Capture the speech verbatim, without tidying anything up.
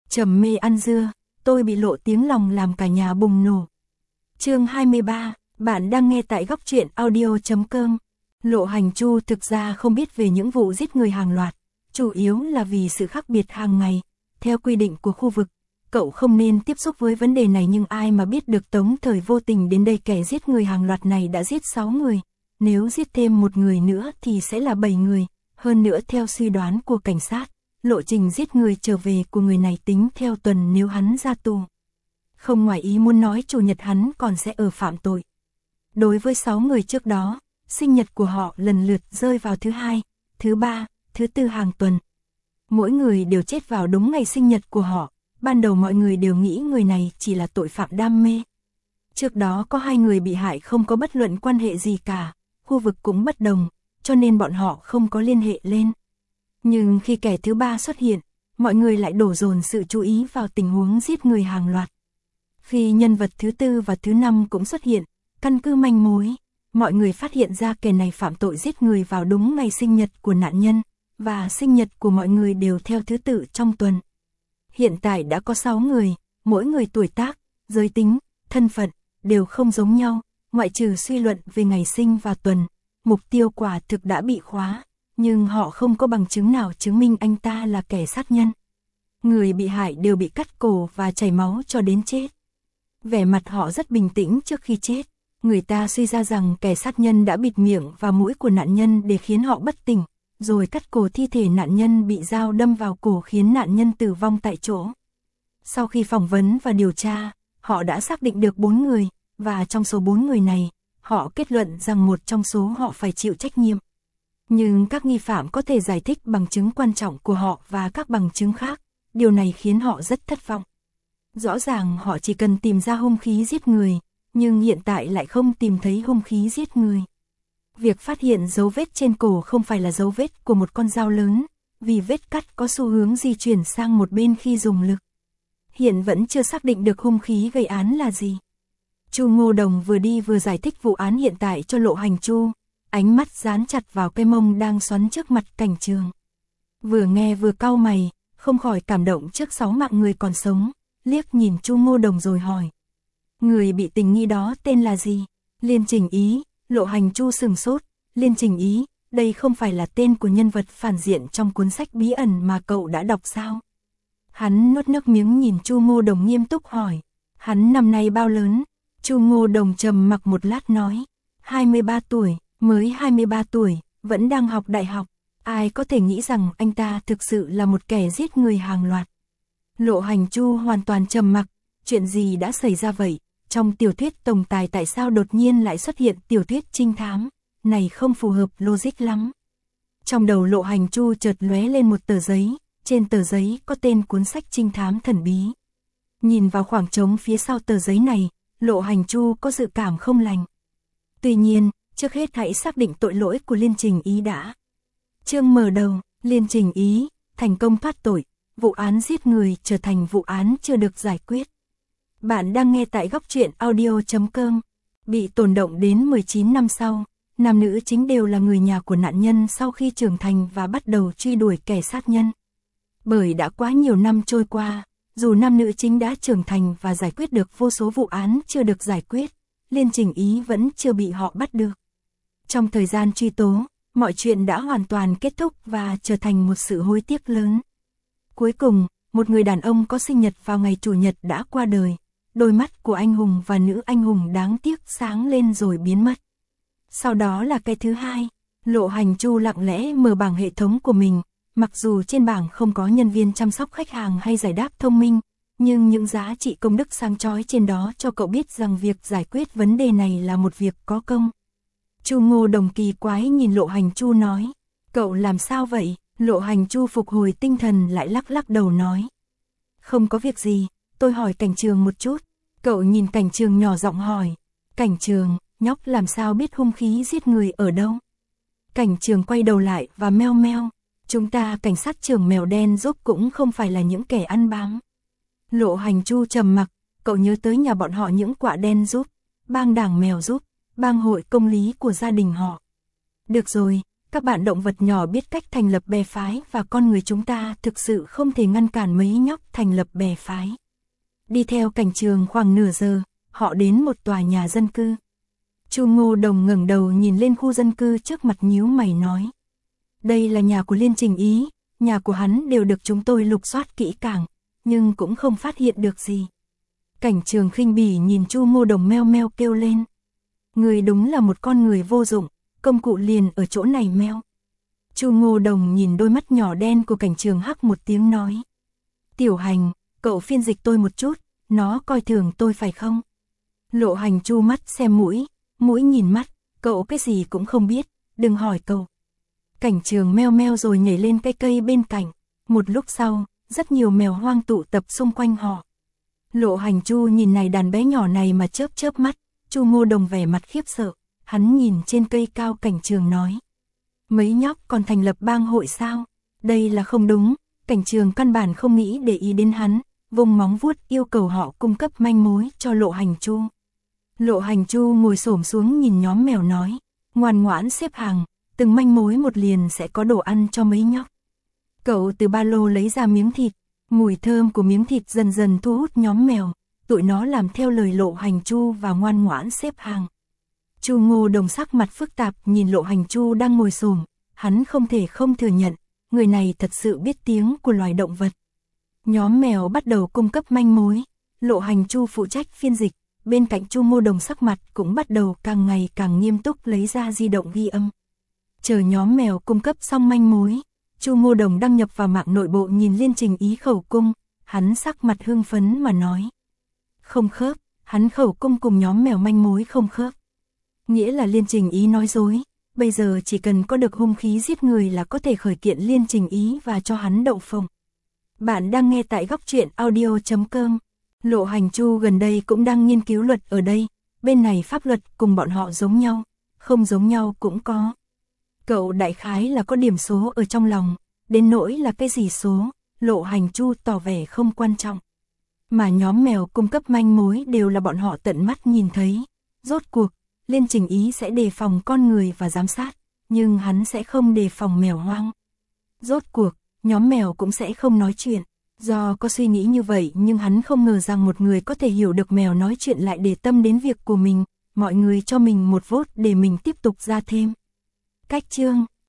Trầm mê ăn dưa, tôi bị lộ tiếng lòng làm cả nhà bùng nổ. Chương hai mươi ba, bạn đang nghe tại góc truyện audio chấm com. Lộ Hành Chu thực ra không biết về những vụ giết người hàng loạt, chủ yếu là vì sự khác biệt hàng ngày. Theo quy định của khu vực, cậu không nên tiếp xúc với vấn đề này, nhưng ai mà biết được Tống Thời vô tình đến đây kẻ giết người hàng loạt này đã giết sáu người. Nếu giết thêm một người nữa thì sẽ là bảy người. Hơn nữa theo suy đoán của cảnh sát, lộ trình giết người trở về của người này tính theo tuần nếu hắn ra tù. Không ngoài ý muốn nói chủ nhật hắn còn sẽ ở phạm tội. Đối với sáu người trước đó, sinh nhật của họ lần lượt rơi vào thứ hai, thứ ba, thứ tư hàng tuần. Mỗi người đều chết vào đúng ngày sinh nhật của họ. Ban đầu mọi người đều nghĩ người này chỉ là tội phạm đam mê. Trước đó có hai người bị hại không có bất luận quan hệ gì cả, khu vực cũng bất đồng, cho nên bọn họ không có liên hệ lên. Nhưng khi kẻ thứ ba xuất hiện, mọi người lại đổ dồn sự chú ý vào tình huống giết người hàng loạt. Khi nhân vật thứ tư và thứ năm cũng xuất hiện, căn cứ manh mối, mọi người phát hiện ra kẻ này phạm tội giết người vào đúng ngày sinh nhật của nạn nhân, và sinh nhật của mọi người đều theo thứ tự trong tuần. Hiện tại đã có sáu người, mỗi người tuổi tác, giới tính, thân phận, đều không giống nhau, ngoại trừ suy luận về ngày sinh và tuần. Mục tiêu quả thực đã bị khóa, nhưng họ không có bằng chứng nào chứng minh anh ta là kẻ sát nhân. Người bị hại đều bị cắt cổ và chảy máu cho đến chết. Vẻ mặt họ rất bình tĩnh trước khi chết. Người ta suy ra rằng kẻ sát nhân đã bịt miệng và mũi của nạn nhân để khiến họ bất tỉnh, rồi cắt cổ thi thể nạn nhân bị dao đâm vào cổ khiến nạn nhân tử vong tại chỗ. Sau khi phỏng vấn và điều tra, họ đã xác định được bốn người, và trong số bốn người này, họ kết luận rằng một trong số họ phải chịu trách nhiệm. Nhưng các nghi phạm có thể giải thích bằng chứng quan trọng của họ và các bằng chứng khác, điều này khiến họ rất thất vọng. Rõ ràng họ chỉ cần tìm ra hung khí giết người, nhưng hiện tại lại không tìm thấy hung khí giết người. Việc phát hiện dấu vết trên cổ không phải là dấu vết của một con dao lớn, vì vết cắt có xu hướng di chuyển sang một bên khi dùng lực. Hiện vẫn chưa xác định được hung khí gây án là gì. Chu Ngô Đồng vừa đi vừa giải thích vụ án hiện tại cho Lộ Hành Chu, ánh mắt dán chặt vào cây mông đang xoắn trước mặt Cảnh Trường. Vừa nghe vừa cau mày, không khỏi cảm động trước sáu mạng người còn sống, liếc nhìn Chu Ngô Đồng rồi hỏi. Người bị tình nghi đó tên là gì? Liên Trình Ý. Lộ Hành Chu sừng sốt. Liên Trình Ý, đây không phải là tên của nhân vật phản diện trong cuốn sách bí ẩn mà cậu đã đọc sao? Hắn nuốt nước miếng nhìn Chu Ngô Đồng nghiêm túc hỏi. Hắn năm nay bao lớn? Chu Ngô Đồng trầm mặc một lát nói. hai mươi ba tuổi, mới hai mươi ba tuổi, vẫn đang học đại học. Ai có thể nghĩ rằng anh ta thực sự là một kẻ giết người hàng loạt? Lộ Hành Chu hoàn toàn trầm mặc. Chuyện gì đã xảy ra vậy? Trong tiểu thuyết tổng tài tại sao đột nhiên lại xuất hiện tiểu thuyết trinh thám? Này không phù hợp logic lắm. Trong đầu Lộ Hành Chu chợt lóe lên một tờ giấy, trên tờ giấy có tên cuốn sách trinh thám thần bí. Nhìn vào khoảng trống phía sau tờ giấy này, Lộ Hành Chu có dự cảm không lành. Tuy nhiên, trước hết hãy xác định tội lỗi của Liên Trình Ý đã. Chương mở đầu, Liên Trình Ý, thành công thoát tội, vụ án giết người trở thành vụ án chưa được giải quyết. Bạn đang nghe tại góc truyện audio chấm com. Bị tổn động đến mười chín năm sau, nam nữ chính đều là người nhà của nạn nhân sau khi trưởng thành và bắt đầu truy đuổi kẻ sát nhân. Bởi đã quá nhiều năm trôi qua, dù nam nữ chính đã trưởng thành và giải quyết được vô số vụ án chưa được giải quyết, Liên Trình Ý vẫn chưa bị họ bắt được. Trong thời gian truy tố, mọi chuyện đã hoàn toàn kết thúc và trở thành một sự hối tiếc lớn. Cuối cùng, một người đàn ông có sinh nhật vào ngày chủ nhật đã qua đời. Đôi mắt của anh hùng và nữ anh hùng đáng tiếc sáng lên rồi biến mất. Sau đó là cái thứ hai, Lộ Hành Chu lặng lẽ mở bảng hệ thống của mình, mặc dù trên bảng không có nhân viên chăm sóc khách hàng hay giải đáp thông minh, nhưng những giá trị công đức sáng chói trên đó cho cậu biết rằng việc giải quyết vấn đề này là một việc có công. Chu Ngô Đồng kỳ quái nhìn Lộ Hành Chu nói, cậu làm sao vậy? Lộ Hành Chu phục hồi tinh thần lại lắc lắc đầu nói, không có việc gì. Tôi hỏi Cảnh Trường một chút. Cậu nhìn Cảnh Trường nhỏ giọng hỏi. Cảnh Trường, nhóc làm sao biết hung khí giết người ở đâu? Cảnh Trường quay đầu lại và meo meo. Chúng ta cảnh sát trưởng mèo đen giúp cũng không phải là những kẻ ăn bám. Lộ Hành Chu trầm mặc. Cậu nhớ tới nhà bọn họ những quạ đen giúp, bang đảng mèo giúp, bang hội công lý của gia đình họ. Được rồi, Các bạn động vật nhỏ biết cách thành lập bè phái và con người chúng ta thực sự không thể ngăn cản mấy nhóc thành lập bè phái. Đi theo Cảnh Trường khoảng nửa giờ, họ đến một tòa nhà dân cư. Chu Ngô Đồng ngẩng đầu nhìn lên khu dân cư trước mặt nhíu mày nói. Đây là nhà của Liên Trình Ý, nhà của hắn đều được chúng tôi lục soát kỹ càng, nhưng cũng không phát hiện được gì. Cảnh Trường khinh bỉ nhìn Chu Ngô Đồng meo meo kêu lên. Người đúng là một con người vô dụng, công cụ liền ở chỗ này meo. Chu Ngô Đồng nhìn đôi mắt nhỏ đen của Cảnh Trường hắc một tiếng nói. Tiểu Hành, cậu phiên dịch tôi một chút, nó coi thường tôi phải không? Lộ Hành chu mắt xem mũi, mũi nhìn mắt, cậu cái gì cũng không biết, đừng hỏi cậu. Cảnh Trường meo meo rồi nhảy lên cây cây bên cạnh. Một lúc sau, rất nhiều mèo hoang tụ tập xung quanh họ. Lộ Hành Chu nhìn này đàn bé nhỏ này mà chớp chớp mắt. Chu Ngô Đồng vẻ mặt khiếp sợ, hắn nhìn trên cây cao. Cảnh Trường nói. Mấy nhóc còn thành lập bang hội sao? Đây là không đúng. Cảnh Trường căn bản không nghĩ để ý đến hắn, vùng móng vuốt yêu cầu họ cung cấp manh mối cho Lộ Hành Chu. Lộ Hành Chu ngồi xổm xuống nhìn nhóm mèo nói. Ngoan ngoãn xếp hàng, từng manh mối một liền sẽ có đồ ăn cho mấy nhóc. Cậu từ ba lô lấy ra miếng thịt, mùi thơm của miếng thịt dần dần thu hút nhóm mèo, tụi nó làm theo lời Lộ Hành Chu và ngoan ngoãn xếp hàng. Chu Ngô Đồng sắc mặt phức tạp nhìn Lộ Hành Chu đang ngồi xổm, hắn không thể không thừa nhận, người này thật sự biết tiếng của loài động vật. Nhóm mèo bắt đầu cung cấp manh mối, Lộ Hành Chu phụ trách phiên dịch, bên cạnh Chu Ngô Đồng sắc mặt cũng bắt đầu càng ngày càng nghiêm túc lấy ra di động ghi âm. Chờ nhóm mèo cung cấp xong manh mối, Chu Ngô Đồng đăng nhập vào mạng nội bộ nhìn Liên Trình Ý khẩu cung, hắn sắc mặt hưng phấn mà nói. Không khớp, hắn khẩu cung cùng nhóm mèo manh mối không khớp. Nghĩa là Liên Trình Ý nói dối, bây giờ chỉ cần có được hung khí giết người là có thể khởi kiện Liên Trình Ý và cho hắn đậu phộng. Bạn đang nghe tại góc truyện audio chấm com. Lộ Hành Chu gần đây cũng đang nghiên cứu luật ở đây, bên này pháp luật cùng bọn họ giống nhau, không giống nhau cũng có. Cậu đại khái là có điểm số ở trong lòng, đến nỗi là cái gì số, Lộ Hành Chu tỏ vẻ không quan trọng. Mà nhóm mèo cung cấp manh mối đều là bọn họ tận mắt nhìn thấy. Rốt cuộc, Liên Trình Ý sẽ đề phòng con người và giám sát, nhưng hắn sẽ không đề phòng mèo hoang. Rốt cuộc, nhóm mèo cũng sẽ không nói chuyện. Do có suy nghĩ như vậy nhưng hắn không ngờ rằng một người có thể hiểu được mèo nói chuyện lại để tâm đến việc của mình, mọi người cho mình một vote để mình tiếp tục ra thêm. Cách chương